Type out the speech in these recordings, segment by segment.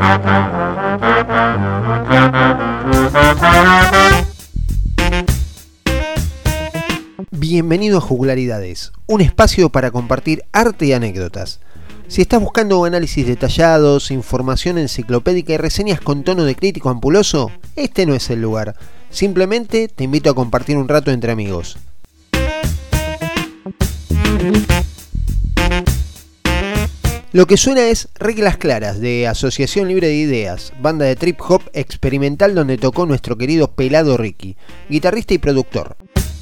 Bienvenido a Juglaridades, un espacio para compartir arte y anécdotas. Si estás buscando análisis detallados, información enciclopédica y reseñas con tono de crítico ampuloso, este no es el lugar. Simplemente te invito a compartir un rato entre amigos. Lo que suena es Reglas Claras, de Asociación Libre de Ideas, banda de trip hop experimental donde tocó nuestro querido Pelado Ricky, guitarrista y productor.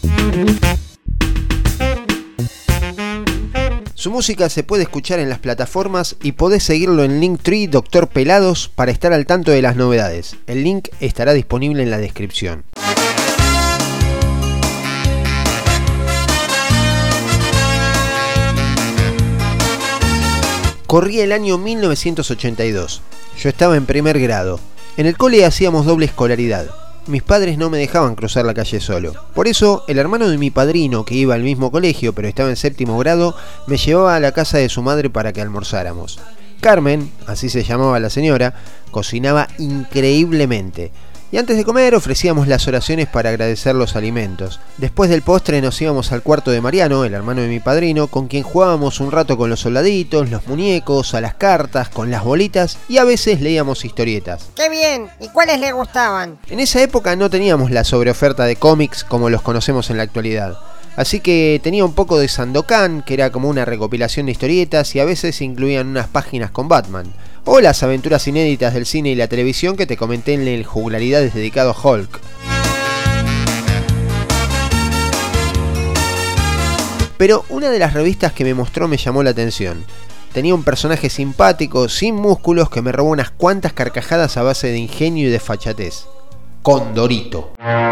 Su música se puede escuchar en las plataformas y podés seguirlo en Linktree Dr. Pelados para estar al tanto de las novedades. El link estará disponible en la descripción. Corría el año 1982. Yo estaba en primer grado. En el cole hacíamos doble escolaridad. Mis padres no me dejaban cruzar la calle solo. Por eso, el hermano de mi padrino, que iba al mismo colegio pero estaba en séptimo grado, me llevaba a la casa de su madre para que almorzáramos. Carmen, así se llamaba la señora, cocinaba increíblemente. Y antes de comer ofrecíamos las oraciones para agradecer los alimentos. Después del postre nos íbamos al cuarto de Mariano, el hermano de mi padrino, con quien jugábamos un rato con los soldaditos, los muñecos, a las cartas, con las bolitas y a veces leíamos historietas. ¡Qué bien! ¿Y cuáles le gustaban? En esa época no teníamos la sobreoferta de cómics como los conocemos en la actualidad. Así que tenía un poco de Sandokan, que era como una recopilación de historietas y a veces incluían unas páginas con Batman. O las aventuras inéditas del cine y la televisión que te comenté en el Juglaridades dedicado a Hulk. Pero una de las revistas que me mostró me llamó la atención. Tenía un personaje simpático, sin músculos, que me robó unas cuantas carcajadas a base de ingenio y desfachatez. Condorito.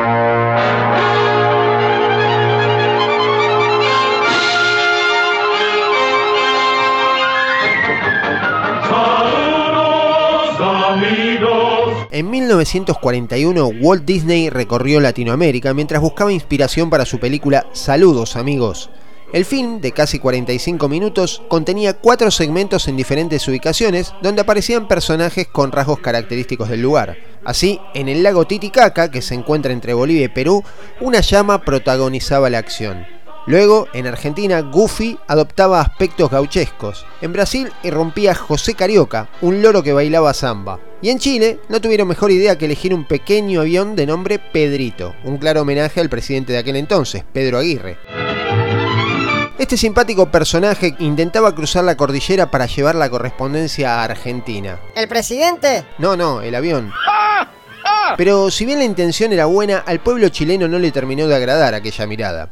En 1941, Walt Disney recorrió Latinoamérica mientras buscaba inspiración para su película Saludos, amigos. El film, de casi 45 minutos, contenía 4 segmentos en diferentes ubicaciones donde aparecían personajes con rasgos característicos del lugar. Así, en el lago Titicaca, que se encuentra entre Bolivia y Perú, una llama protagonizaba la acción. Luego, en Argentina, Goofy adoptaba aspectos gauchescos. En Brasil irrumpía José Carioca, un loro que bailaba samba. Y en Chile no tuvieron mejor idea que elegir un pequeño avión de nombre Pedrito, un claro homenaje al presidente de aquel entonces, Pedro Aguirre. Este simpático personaje intentaba cruzar la cordillera para llevar la correspondencia a Argentina. ¿El presidente? No, el avión. Pero si bien la intención era buena, al pueblo chileno no le terminó de agradar aquella mirada.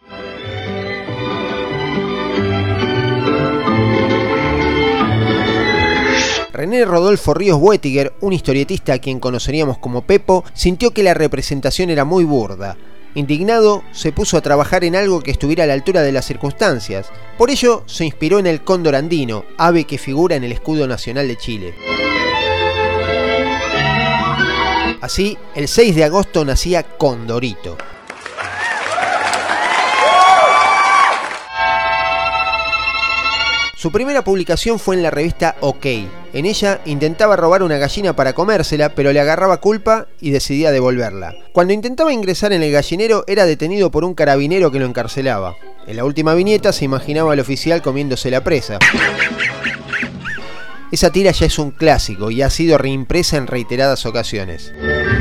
René Rodolfo Ríos Buetiger, un historietista a quien conoceríamos como Pepo, sintió que la representación era muy burda. Indignado, se puso a trabajar en algo que estuviera a la altura de las circunstancias. Por ello, se inspiró en el cóndor andino, ave que figura en el escudo nacional de Chile. Así, el 6 de agosto nacía Condorito. Su primera publicación fue en la revista OK. En ella intentaba robar una gallina para comérsela, pero le agarraba culpa y decidía devolverla. Cuando intentaba ingresar en el gallinero, era detenido por un carabinero que lo encarcelaba. En la última viñeta se imaginaba al oficial comiéndose la presa. Esa tira ya es un clásico y ha sido reimpresa en reiteradas ocasiones.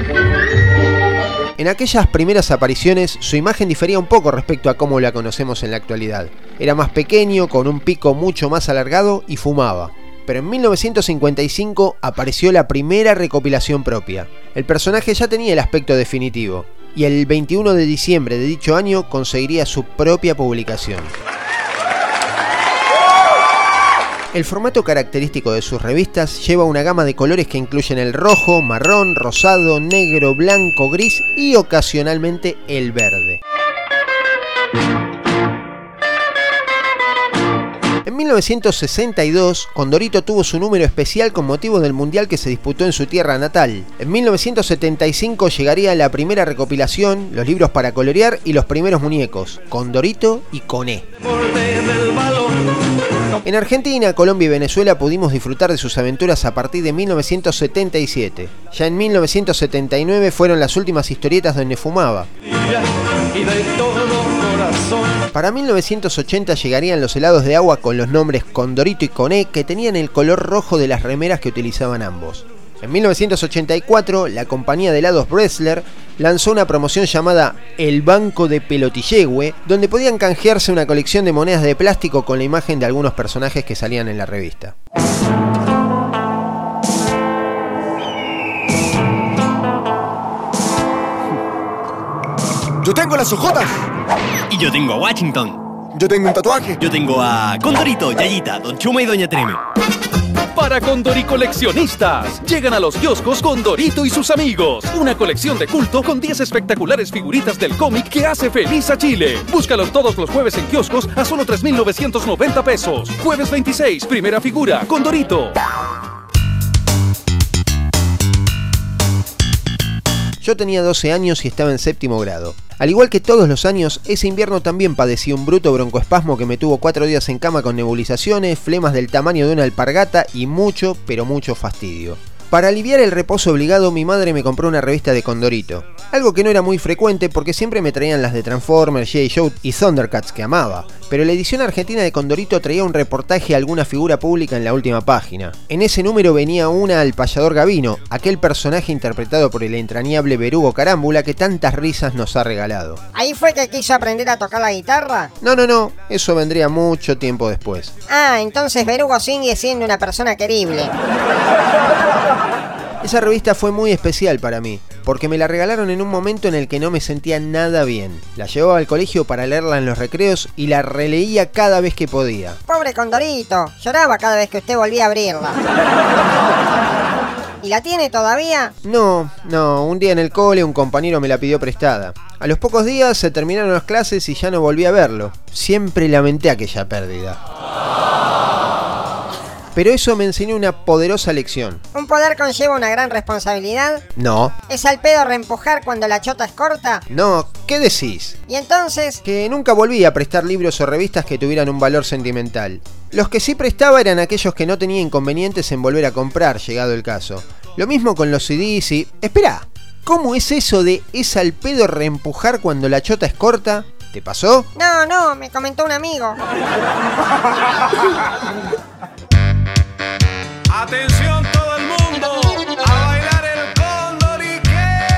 En aquellas primeras apariciones, su imagen difería un poco respecto a cómo la conocemos en la actualidad. Era más pequeño, con un pico mucho más alargado y fumaba. Pero en 1955 apareció la primera recopilación propia. El personaje ya tenía el aspecto definitivo, y el 21 de diciembre de dicho año conseguiría su propia publicación. El formato característico de sus revistas lleva una gama de colores que incluyen el rojo, marrón, rosado, negro, blanco, gris y ocasionalmente el verde. En 1962, Condorito tuvo su número especial con motivo del mundial que se disputó en su tierra natal. En 1975 llegaría la primera recopilación, los libros para colorear y los primeros muñecos, Condorito y Coné. En Argentina, Colombia y Venezuela pudimos disfrutar de sus aventuras a partir de 1977. Ya en 1979 fueron las últimas historietas donde fumaba. Para 1980 llegarían los helados de agua con los nombres Condorito y Coné, que tenían el color rojo de las remeras que utilizaban ambos. En 1984, la compañía de helados Bressler lanzó una promoción llamada El Banco de Pelotillegüe, donde podían canjearse una colección de monedas de plástico con la imagen de algunos personajes que salían en la revista. Yo tengo las ojotas. Y yo tengo a Washington. Yo tengo un tatuaje. Yo tengo a Condorito, Yayita, Don Chuma y Doña Treme. Para Condori coleccionistas, llegan a los kioscos Condorito y sus amigos. Una colección de culto con 10 espectaculares figuritas del cómic que hace feliz a Chile. Búscalos todos los jueves en kioscos a solo 3,990 pesos. Jueves 26, primera figura, Condorito. Yo tenía 12 años y estaba en séptimo grado. Al igual que todos los años, ese invierno también padecí un bruto broncoespasmo que me tuvo 4 días en cama con nebulizaciones, flemas del tamaño de una alpargata y mucho, pero mucho fastidio. Para aliviar el reposo obligado, mi madre me compró una revista de Condorito. Algo que no era muy frecuente porque siempre me traían las de Transformers, G.I. Joe y Thundercats que amaba. Pero la edición argentina de Condorito traía un reportaje a alguna figura pública en la última página. En ese número venía una al payador Gavino, aquel personaje interpretado por el entrañable Berugo Carámbula que tantas risas nos ha regalado. ¿Ahí fue que quiso aprender a tocar la guitarra? No, eso vendría mucho tiempo después. Ah, entonces Berugo sigue siendo una persona querible. Esa revista fue muy especial para mí, porque me la regalaron en un momento en el que no me sentía nada bien. La llevaba al colegio para leerla en los recreos y la releía cada vez que podía. Pobre Condorito, lloraba cada vez que usted volvía a abrirla. ¿Y la tiene todavía? No, un día en el cole un compañero me la pidió prestada. A los pocos días se terminaron las clases y ya no volví a verlo. Siempre lamenté aquella pérdida. Pero eso me enseñó una poderosa lección. ¿Un poder conlleva una gran responsabilidad? No. ¿Es al pedo reempujar cuando la chota es corta? No, ¿qué decís? ¿Y entonces? Que nunca volví a prestar libros o revistas que tuvieran un valor sentimental. Los que sí prestaba eran aquellos que no tenía inconvenientes en volver a comprar, llegado el caso. Lo mismo con los CDs y... Espera, ¿cómo es eso de es al pedo reempujar cuando la chota es corta? ¿Te pasó? No, me comentó un amigo. Atención todo el mundo, a bailar el Condorique.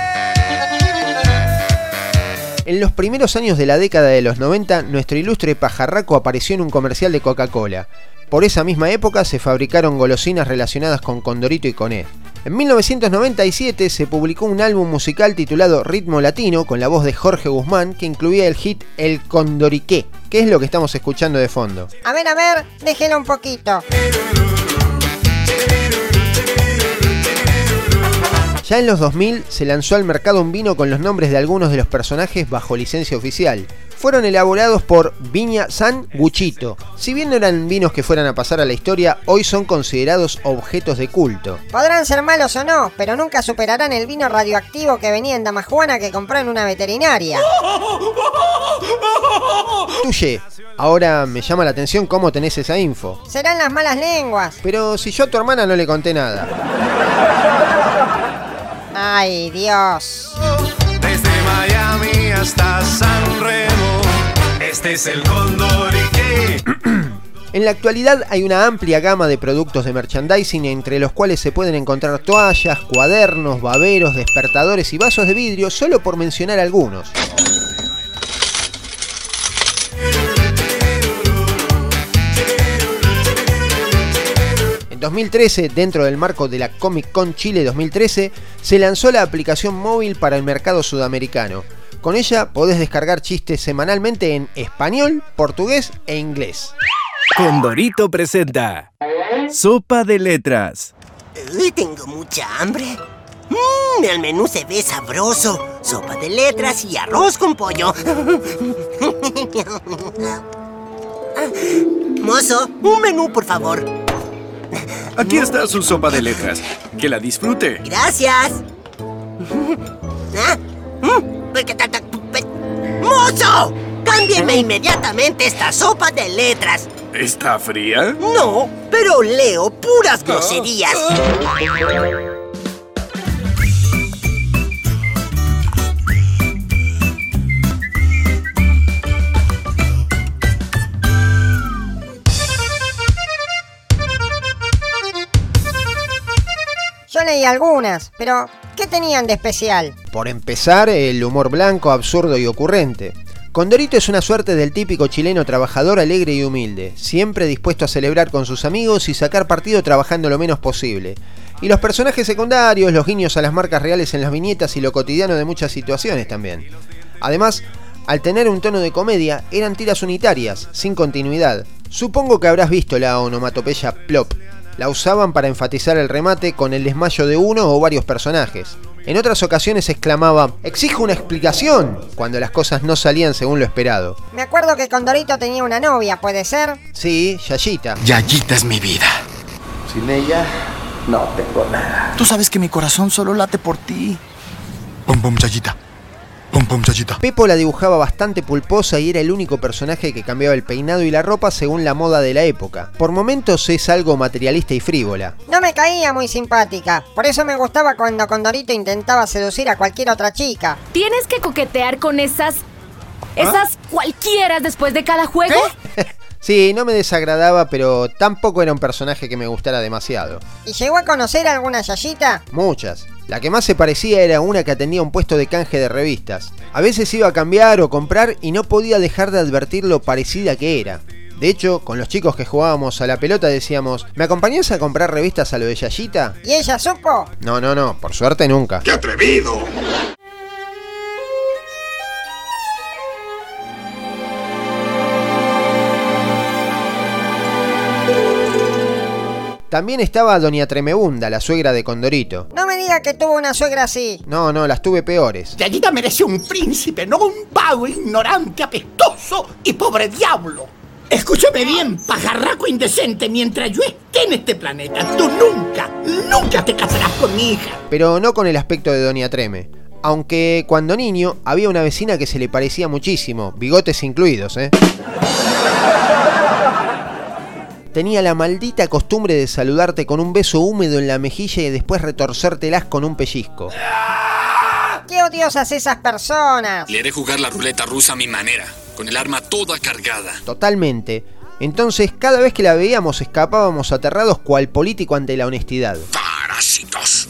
En los primeros años de la década de los 90, nuestro ilustre pajarraco apareció en un comercial de Coca-Cola. Por esa misma época se fabricaron golosinas relacionadas con Condorito y Coné. En 1997 se publicó un álbum musical titulado Ritmo Latino con la voz de Jorge Guzmán que incluía el hit El Condorique, que es lo que estamos escuchando de fondo. A ver, déjelo un poquito. Ya en los 2000 se lanzó al mercado un vino con los nombres de algunos de los personajes bajo licencia oficial. Fueron elaborados por Viña San Guchito. Si bien no eran vinos que fueran a pasar a la historia, hoy son considerados objetos de culto. Podrán ser malos o no, pero nunca superarán el vino radioactivo que venía en Damajuana que compró en una veterinaria. Tuye, ahora me llama la atención cómo tenés esa info. Serán las malas lenguas. Pero si yo a tu hermana no le conté nada. Ay, Dios. Desde Miami hasta San Remo, este es el Condorique. En la actualidad hay una amplia gama de productos de merchandising entre los cuales se pueden encontrar toallas, cuadernos, baberos, despertadores y vasos de vidrio, solo por mencionar algunos. En 2013, dentro del marco de la Comic Con Chile 2013, se lanzó la aplicación móvil para el mercado sudamericano. Con ella podés descargar chistes semanalmente en español, portugués e inglés. Condorito presenta Sopa de Letras. Tengo mucha hambre. El menú se ve sabroso. Sopa de letras y arroz con pollo. Mozo, un menú, por favor. Aquí está su sopa de letras. Que la disfrute. Gracias. ¡Mozo! ¡Cámbieme inmediatamente esta sopa de letras! ¿Está fría? No, pero leo puras groserías. Yo leí algunas, pero ¿qué tenían de especial? Por empezar, el humor blanco, absurdo y ocurrente. Condorito es una suerte del típico chileno trabajador, alegre y humilde, siempre dispuesto a celebrar con sus amigos y sacar partido trabajando lo menos posible. Y los personajes secundarios, los guiños a las marcas reales en las viñetas y lo cotidiano de muchas situaciones también. Además, al tener un tono de comedia, eran tiras unitarias, sin continuidad. Supongo que habrás visto la onomatopeya plop. La usaban para enfatizar el remate con el desmayo de uno o varios personajes. En otras ocasiones exclamaba, «¡Exijo una explicación!», cuando las cosas no salían según lo esperado. Me acuerdo que Condorito tenía una novia, ¿puede ser? Sí, Yayita. Yayita es mi vida. Sin ella, no tengo nada. Tú sabes que mi corazón solo late por ti. Pum pum, Yayita. Pum pum, Yayita. Pepo la dibujaba bastante pulposa y era el único personaje que cambiaba el peinado y la ropa según la moda de la época. Por momentos es algo materialista y frívola. No me caía muy simpática, por eso me gustaba cuando Condorito intentaba seducir a cualquier otra chica. ¿Tienes que coquetear con esas cualquieras después de cada juego? Sí, no me desagradaba, pero tampoco era un personaje que me gustara demasiado. ¿Y llegó a conocer a alguna Yayita? Muchas. La que más se parecía era una que atendía un puesto de canje de revistas. A veces iba a cambiar o comprar y no podía dejar de advertir lo parecida que era. De hecho, con los chicos que jugábamos a la pelota decíamos, ¿me acompañás a comprar revistas a lo de Yayita? ¿Y ella supo? No, por suerte nunca. ¡Qué atrevido! También estaba Doña Tremebunda, la suegra de Condorito. No me diga que tuvo una suegra así. No, las tuve peores. Yayita merece un príncipe, no un vago, ignorante, apestoso y pobre diablo. Escúchame bien, pajarraco indecente, mientras yo esté en este planeta, tú nunca te casarás con mi hija. Pero no con el aspecto de Doña Treme. Aunque cuando niño había una vecina que se le parecía muchísimo, bigotes incluidos, Tenía la maldita costumbre de saludarte con un beso húmedo en la mejilla y después retorcértelas con un pellizco. ¡Qué odiosas esas personas! Le haré jugar la ruleta rusa a mi manera, con el arma toda cargada. Totalmente. Entonces, cada vez que la veíamos escapábamos aterrados cual político ante la honestidad. ¡Parásitos!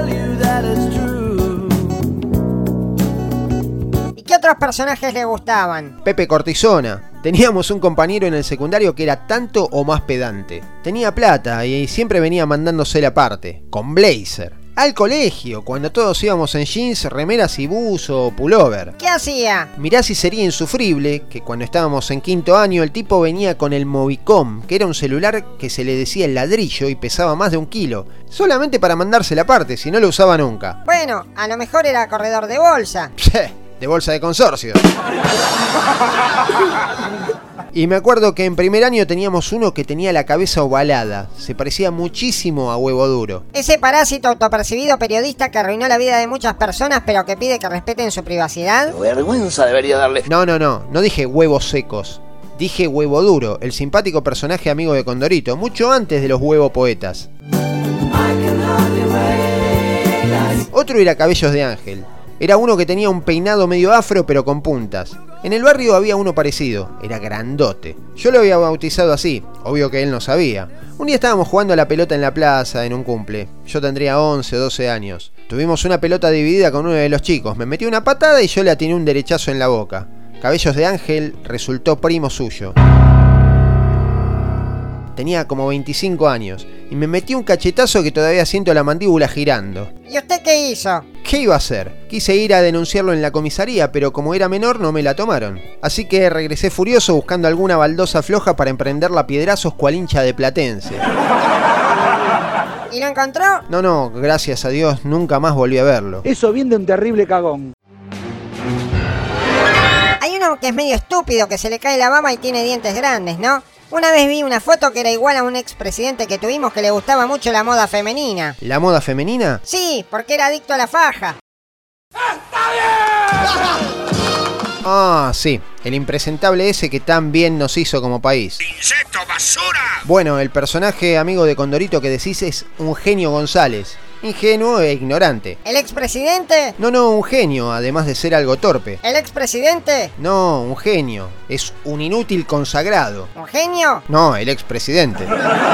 ¿Y qué otros personajes le gustaban? Pepe Cortisona. Teníamos un compañero en el secundario que era tanto o más pedante. Tenía plata y siempre venía mandándosela aparte, con blazer. Al colegio, cuando todos íbamos en jeans, remeras y buzo o pullover. ¿Qué hacía? Mirá si sería insufrible que cuando estábamos en quinto año el tipo venía con el Movicom, que era un celular que se le decía el ladrillo y pesaba más de 1 kilo. Solamente para mandársela aparte, si no lo usaba nunca. Bueno, a lo mejor era corredor de bolsa. De bolsa de consorcio. Y me acuerdo que en primer año teníamos uno que tenía la cabeza ovalada. Se parecía muchísimo a Huevo Duro. Ese parásito autopercibido periodista que arruinó la vida de muchas personas pero que pide que respeten su privacidad. Vergüenza debería darle. No dije huevos secos. Dije Huevo Duro, el simpático personaje amigo de Condorito, mucho antes de los huevo poetas. Otro era Cabellos de Ángel. Era uno que tenía un peinado medio afro pero con puntas. En el barrio había uno parecido, era grandote. Yo lo había bautizado así, obvio que él no sabía. Un día estábamos jugando a la pelota en la plaza en un cumple. Yo tendría 11 o 12 años. Tuvimos una pelota dividida con uno de los chicos. Me metí una patada y yo le atiné un derechazo en la boca. Cabellos de Ángel resultó primo suyo. Tenía como 25 años y me metí un cachetazo que todavía siento la mandíbula girando. ¿Y usted qué hizo? ¿Qué iba a hacer? Quise ir a denunciarlo en la comisaría, pero como era menor no me la tomaron. Así que regresé furioso buscando alguna baldosa floja para emprenderla a piedrazos cual hincha de Platense. ¿Y lo encontró? No, gracias a Dios nunca más volví a verlo. Eso viene de un terrible cagón. Hay uno que es medio estúpido, que se le cae la baba y tiene dientes grandes, ¿no? Una vez vi una foto que era igual a un expresidente que tuvimos que le gustaba mucho la moda femenina. ¿La moda femenina? Sí, porque era adicto a la faja. Ah, sí, el impresentable ese que tan bien nos hizo como país. ¡Insecto basura! Bueno, el personaje amigo de Condorito que decís es un genio González. Ingenuo e ignorante. ¿El expresidente? No, un genio, además de ser algo torpe. ¿El expresidente? No, un genio. Es un inútil consagrado. ¿Un genio? No, el expresidente.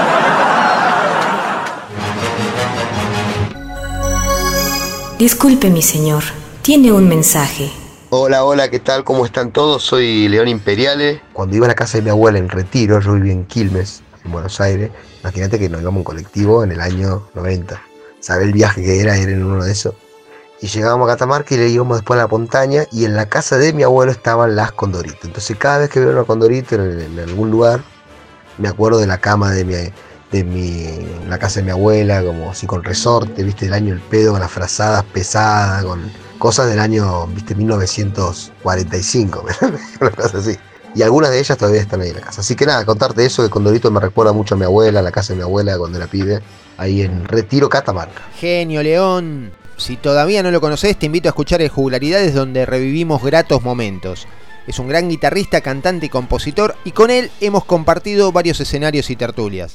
Disculpe, mi señor. Tiene un mensaje. Hola, ¿qué tal? ¿Cómo están todos? Soy León Imperiale. Cuando iba a la casa de mi abuela en Retiro, yo vivía en Quilmes, en Buenos Aires. Imagínate que nos íbamos en colectivo en el año 90. ¿Sabes el viaje que era en uno de esos? Y llegábamos a Catamarca y le íbamos después a la montaña y en la casa de mi abuelo estaban las condoritas. Entonces cada vez que veo una condorita en algún lugar, me acuerdo de la cama la casa de mi abuela, como así con resorte, viste, del año el pedo, con las frazadas pesadas, con cosas del año, viste, 1945, una cosa así. Y algunas de ellas todavía están ahí en la casa. Así que nada, contarte eso, que Condorito me recuerda mucho a mi abuela, a la casa de mi abuela cuando era pibe, ahí en Retiro, Catamarca. Genio, León. Si todavía no lo conocés, te invito a escuchar el Jugularidades, donde revivimos gratos momentos. Es un gran guitarrista, cantante y compositor, y con él hemos compartido varios escenarios y tertulias.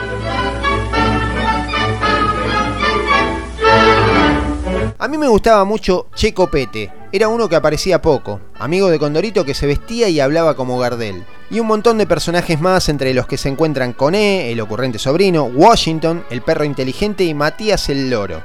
A mí me gustaba mucho Che Copete. Era uno que aparecía poco, amigo de Condorito que se vestía y hablaba como Gardel. Y un montón de personajes más, entre los que se encuentran Coné, el ocurrente sobrino, Washington, el perro inteligente y Matías el loro.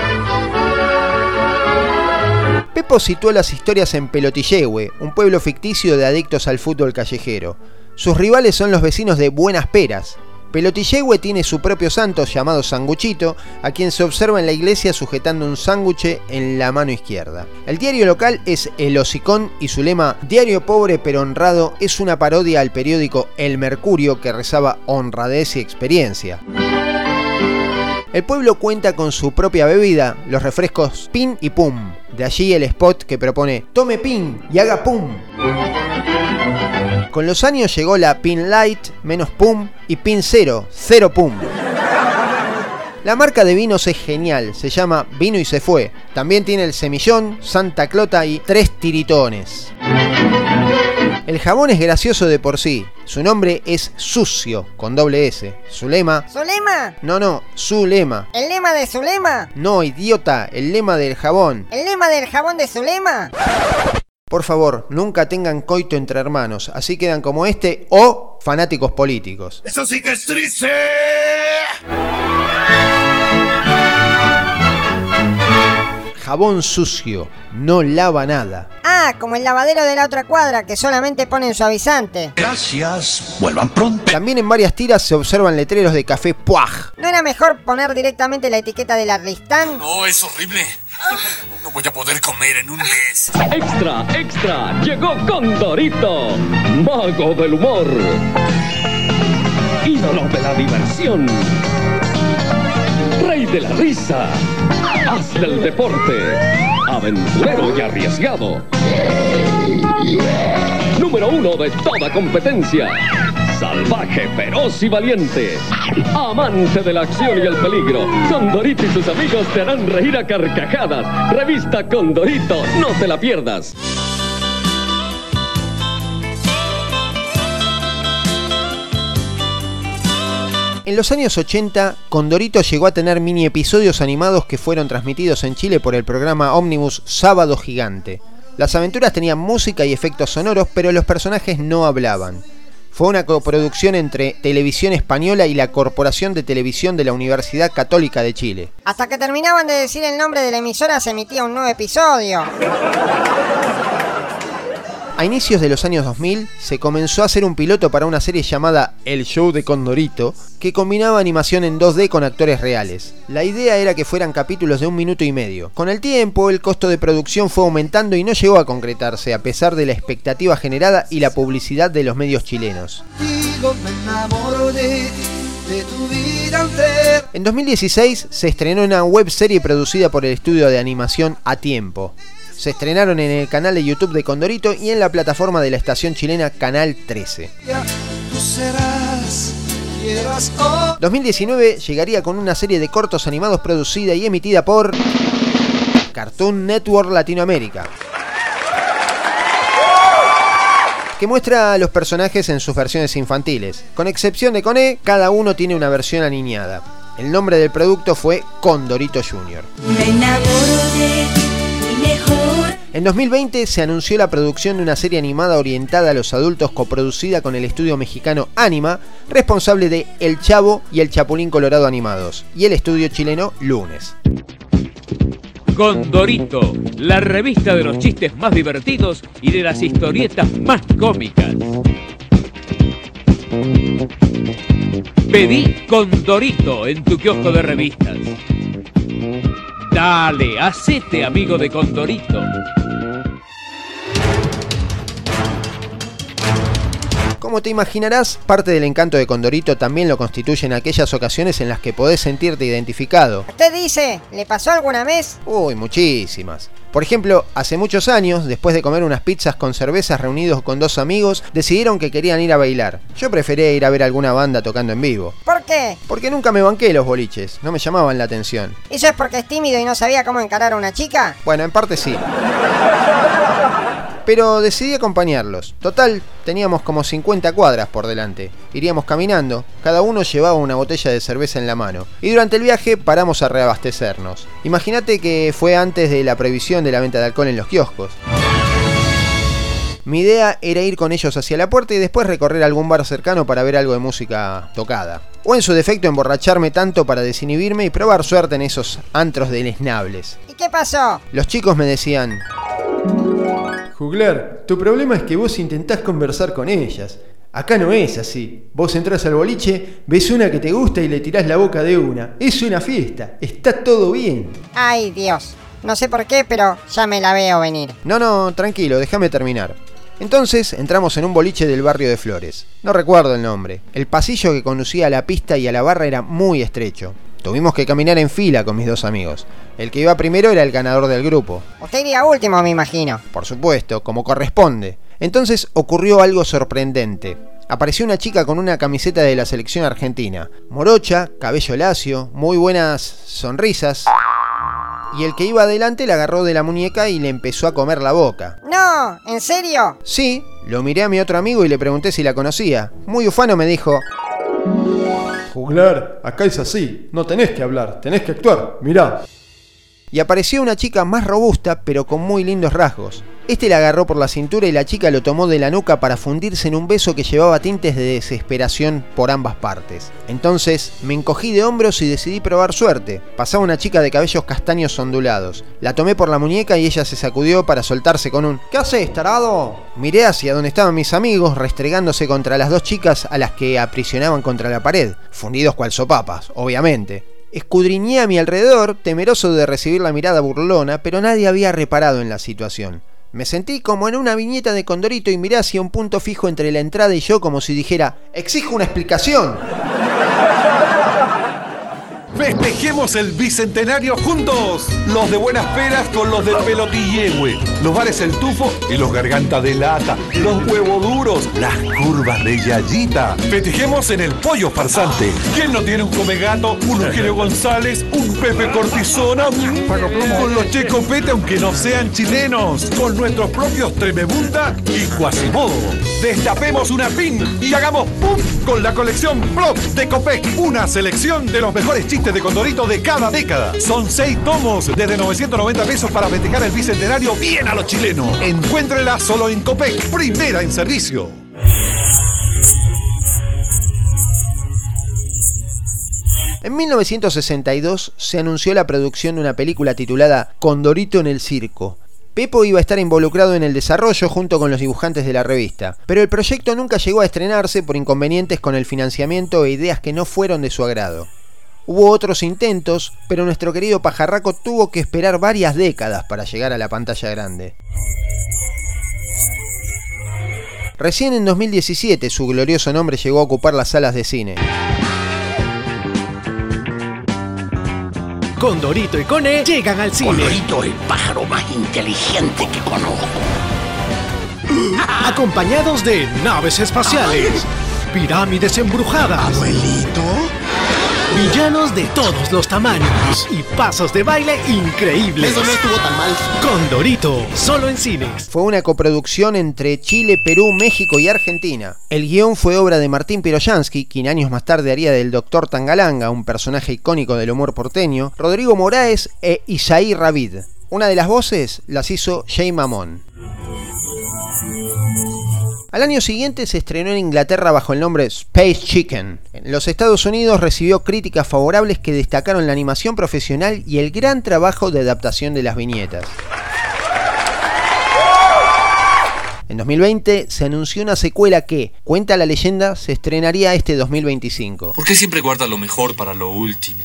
Pepo situó las historias en Pelotillehue, un pueblo ficticio de adictos al fútbol callejero. Sus rivales son los vecinos de Buenas Peras. Pelotillehue tiene su propio santo llamado Sanguchito, a quien se observa en la iglesia sujetando un sándwich en la mano izquierda. El diario local es El Hocicón y su lema, diario pobre pero honrado, es una parodia al periódico El Mercurio que rezaba honradez y experiencia. El pueblo cuenta con su propia bebida, los refrescos Pin y Pum. De allí el spot que propone tome Pin y haga Pum. Con los años llegó la Pin Light, menos Pum, y Pin Cero, Cero Pum. La marca de vinos es genial, se llama Vino y se fue. También tiene el Semillón, Santa Clota y 3 tiritones. El jabón es gracioso de por sí. Su nombre es Sucio, con doble S. Su lema... ¿Su lema? No, su lema. ¿El lema de su lema? No, idiota, el lema del jabón. ¿El lema del jabón de su lema? Por favor, nunca tengan coito entre hermanos, así quedan como este o fanáticos políticos. ¡Eso sí que es triste! Jabón sucio, no lava nada. Ah, como el lavadero de la otra cuadra, que solamente ponen suavizante. Gracias, vuelvan pronto. También en varias tiras se observan letreros de café Puaj. ¿No era mejor poner directamente la etiqueta del Arlistán? No, es horrible. No voy a poder comer en un mes. ¡Extra, extra! ¡Llegó Condorito! ¡Mago del humor! ¡Ídolo de la diversión! ¡Rey de la risa! ¡Haz del deporte! ¡Aventurero y arriesgado! ¡Número 1 de toda competencia! Salvaje, feroz y valiente. Amante de la acción y el peligro. Condorito y sus amigos te harán reír a carcajadas. Revista Condorito, no te la pierdas. En los años 80, Condorito llegó a tener mini episodios animados que fueron transmitidos en Chile por el programa Omnibus Sábado Gigante. Las aventuras tenían música y efectos sonoros, pero los personajes no hablaban. Fue una coproducción entre Televisión Española y la Corporación de Televisión de la Universidad Católica de Chile. Hasta que terminaban de decir el nombre de la emisora se emitía un nuevo episodio. A inicios de los años 2000 se comenzó a hacer un piloto para una serie llamada El Show de Condorito, que combinaba animación en 2D con actores reales. La idea era que fueran capítulos de 1 minuto y medio. Con el tiempo, el costo de producción fue aumentando y no llegó a concretarse, a pesar de la expectativa generada y la publicidad de los medios chilenos. En 2016 se estrenó una webserie producida por el estudio de animación A Tiempo. Se estrenaron en el canal de YouTube de Condorito y en la plataforma de la estación chilena Canal 13. 2019 llegaría con una serie de cortos animados producida y emitida por Cartoon Network Latinoamérica. que muestra a los personajes en sus versiones infantiles. Con excepción de Coné, cada uno tiene una versión aniñada. El nombre del producto fue Condorito Jr. Me enamoro de ti y mejor. En 2020 se anunció la producción de una serie animada orientada a los adultos coproducida con el estudio mexicano Anima, responsable de El Chavo y El Chapulín Colorado animados, y el estudio chileno Lunes. Condorito, la revista de los chistes más divertidos y de las historietas más cómicas. Pedí Condorito en tu kiosco de revistas. Dale, hacete amigo de Condorito. Como te imaginarás, parte del encanto de Condorito también lo constituyen aquellas ocasiones en las que podés sentirte identificado. ¿Usted dice, le pasó alguna vez? Uy, muchísimas. Por ejemplo, hace muchos años, después de comer unas pizzas con cervezas reunidos con 2 amigos, decidieron que querían ir a bailar. Yo prefería ir a ver alguna banda tocando en vivo. ¿Por qué? Porque nunca me banqué los boliches, no me llamaban la atención. ¿Eso es porque es tímido y no sabía cómo encarar a una chica? Bueno, en parte sí. Pero decidí acompañarlos. Total, teníamos como 50 cuadras por delante. Iríamos caminando, cada uno llevaba una botella de cerveza en la mano. Y durante el viaje paramos a reabastecernos. Imagínate que fue antes de la prohibición de la venta de alcohol en los kioscos. Mi idea era ir con ellos hacia la puerta y después recorrer algún bar cercano para ver algo de música tocada. O en su defecto emborracharme tanto para desinhibirme y probar suerte en esos antros deleznables. ¿Y qué pasó? Los chicos me decían: Juglar, tu problema es que vos intentás conversar con ellas. Acá no es así. Vos entrás al boliche, ves una que te gusta y le tirás la boca de una. Es una fiesta, está todo bien. Ay, Dios. No sé por qué, pero ya me la veo venir. No, tranquilo, déjame terminar. Entonces entramos en un boliche del barrio de Flores. No recuerdo el nombre. El pasillo que conducía a la pista y a la barra era muy estrecho. Tuvimos que caminar en fila con mis 2 amigos. El que iba primero era el ganador del grupo. Usted iría último, me imagino. Por supuesto, como corresponde. Entonces ocurrió algo sorprendente. Apareció una chica con una camiseta de la selección argentina. Morocha, cabello lacio, muy buenas sonrisas. Y el que iba adelante la agarró de la muñeca y le empezó a comer la boca. No, ¿en serio? Sí, lo miré a mi otro amigo y le pregunté si la conocía. Muy ufano me dijo: Juglar, acá es así, no tenés que hablar, tenés que actuar, mirá. Y apareció una chica más robusta pero con muy lindos rasgos. Este la agarró por la cintura y la chica lo tomó de la nuca para fundirse en un beso que llevaba tintes de desesperación por ambas partes. Entonces me encogí de hombros y decidí probar suerte. Pasaba una chica de cabellos castaños ondulados. La tomé por la muñeca y ella se sacudió para soltarse con un: ¿qué haces, tarado? Miré hacia donde estaban mis amigos, restregándose contra las 2 chicas a las que aprisionaban contra la pared, fundidos cual sopapas, obviamente. Escudriñé a mi alrededor, temeroso de recibir la mirada burlona, pero nadie había reparado en la situación. Me sentí como en una viñeta de Condorito y miré hacia un punto fijo entre la entrada y yo como si dijera: ¡exijo una explicación! Festejemos el bicentenario juntos. Los de Buenas Peras con los del Pelotillehue, los bares El Tufo y los Garganta de Lata, los Huevo Duros, las curvas de Yayita. Festejemos en el Pollo Farsante. ¿Quién no tiene un Comegato, un Eugenio González, un Pepe Cortisona? Con los Che Copete, aunque no sean chilenos. Con nuestros propios Tremebunda y Quasimodo. Destapemos una pin y hagamos ¡pum! Con la colección Plop de Copec. Una selección de los mejores chistes de Condorito de cada década. Son 6 tomos desde 990 pesos para festejar el bicentenario bien a los chilenos. Encuéntrela solo en Copec, primera en servicio. En 1962 se anunció la producción de una película titulada Condorito en el circo. Pepo iba a estar involucrado en el desarrollo junto con los dibujantes de la revista, pero el proyecto nunca llegó a estrenarse por inconvenientes con el financiamiento e ideas que no fueron de su agrado. Hubo otros intentos, pero nuestro querido pajarraco tuvo que esperar varias décadas para llegar a la pantalla grande. Recién en 2017 su glorioso nombre llegó a ocupar las salas de cine. Condorito y Coné llegan al cine. Condorito, el pájaro más inteligente que conozco. Acompañados de naves espaciales, pirámides embrujadas, Abuelito, Villanos de todos los tamaños y pasos de baile increíbles. Eso no estuvo tan mal. Condorito, solo en cines. Fue una coproducción entre Chile, Perú, México y Argentina. El guión fue obra de Martín Piroyansky, quien años más tarde haría del Dr. Tangalanga, un personaje icónico del humor porteño, Rodrigo Moraes e Isaí Ravid. Una de las voces las hizo Jay Mamón. Al año siguiente se estrenó en Inglaterra bajo el nombre Space Chicken. En los Estados Unidos recibió críticas favorables que destacaron la animación profesional y el gran trabajo de adaptación de las viñetas. En 2020 se anunció una secuela que, cuenta la leyenda, se estrenaría este 2025. ¿Por qué siempre guarda lo mejor para lo último?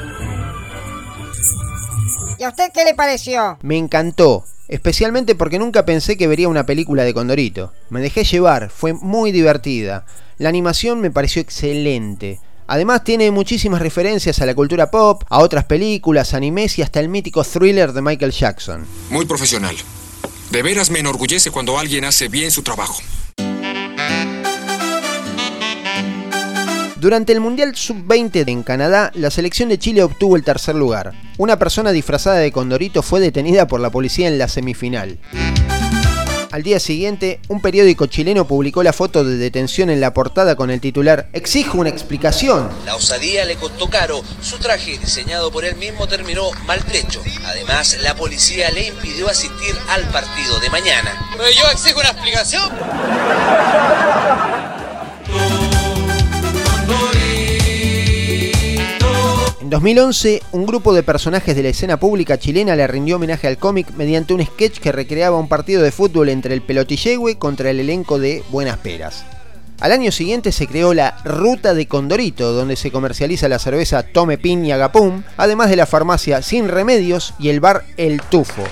¿Y a usted qué le pareció? Me encantó. Especialmente porque nunca pensé que vería una película de Condorito. Me dejé llevar, fue muy divertida. La animación me pareció excelente. Además tiene muchísimas referencias a la cultura pop, a otras películas, animes y hasta el mítico Thriller de Michael Jackson. Muy profesional. De veras me enorgullece cuando alguien hace bien su trabajo. Durante el Mundial Sub-20 en Canadá, la selección de Chile obtuvo el tercer lugar. Una persona disfrazada de Condorito fue detenida por la policía en la semifinal. Al día siguiente, un periódico chileno publicó la foto de detención en la portada con el titular "Exijo una explicación". La osadía le costó caro. Su traje, diseñado por él mismo, terminó maltrecho. Además, la policía le impidió asistir al partido de mañana. ¿Pero yo exijo una explicación? En 2011, un grupo de personajes de la escena pública chilena le rindió homenaje al cómic mediante un sketch que recreaba un partido de fútbol entre el Pelotillehue contra el elenco de Buenas Peras. Al año siguiente se creó la Ruta de Condorito, donde se comercializa la cerveza Tome Pin y Agapum, además de la farmacia Sin Remedios y el bar El Tufo.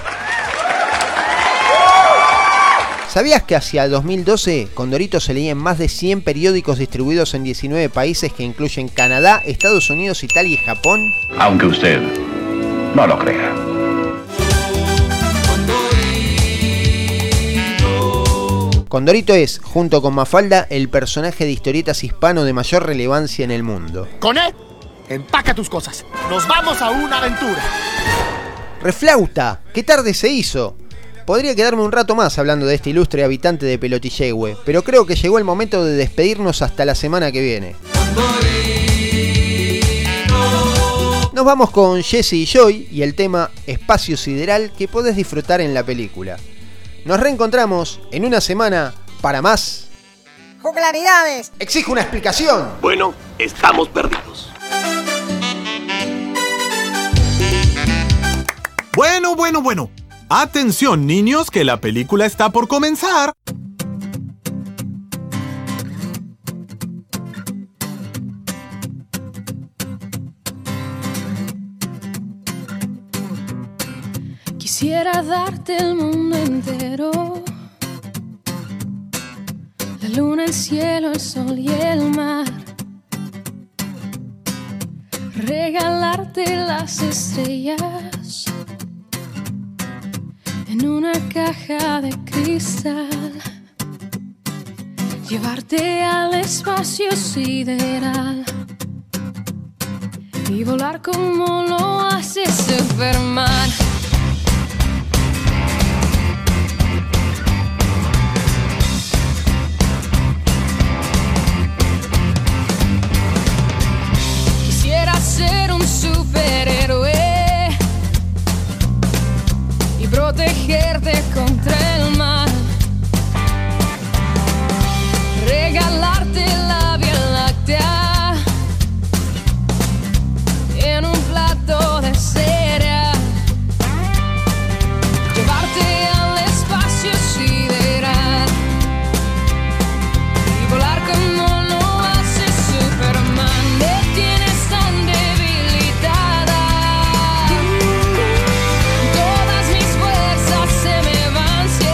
¿Sabías que hacia 2012 Condorito se leía en más de 100 periódicos distribuidos en 19 países que incluyen Canadá, Estados Unidos, Italia y Japón? Aunque usted no lo crea. Condorito es, junto con Mafalda, el personaje de historietas hispano de mayor relevancia en el mundo. Coné, empaca tus cosas. Nos vamos a una aventura. ¡Reflauta! ¡Qué tarde se hizo! Podría quedarme un rato más hablando de este ilustre habitante de Pelotillehue, pero creo que llegó el momento de despedirnos hasta la semana que viene. Nos vamos con Jesse y Joy y el tema Espacio Sideral que podés disfrutar en la película. Nos reencontramos en una semana para más. ¡Juglaridades! ¡Exijo una explicación! Bueno, estamos perdidos. Bueno. Atención, niños, que la película está por comenzar. Quisiera darte el mundo entero, la luna, el cielo, el sol y el mar, regalarte las estrellas en una caja de cristal, llevarte al espacio sideral y volar como lo hace Superman. Quisiera ser un superhéroe y protegerte contra el mal, regalarte la Vía Láctea en un plato de cereal, llevarte al espacio sideral y volar como lo hace Superman. Me tienes tan debilitada, todas mis fuerzas se me van.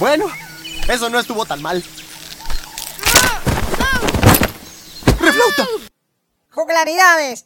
Bueno, eso no estuvo tan mal. ¡Reflauta! ¡Juglaridades!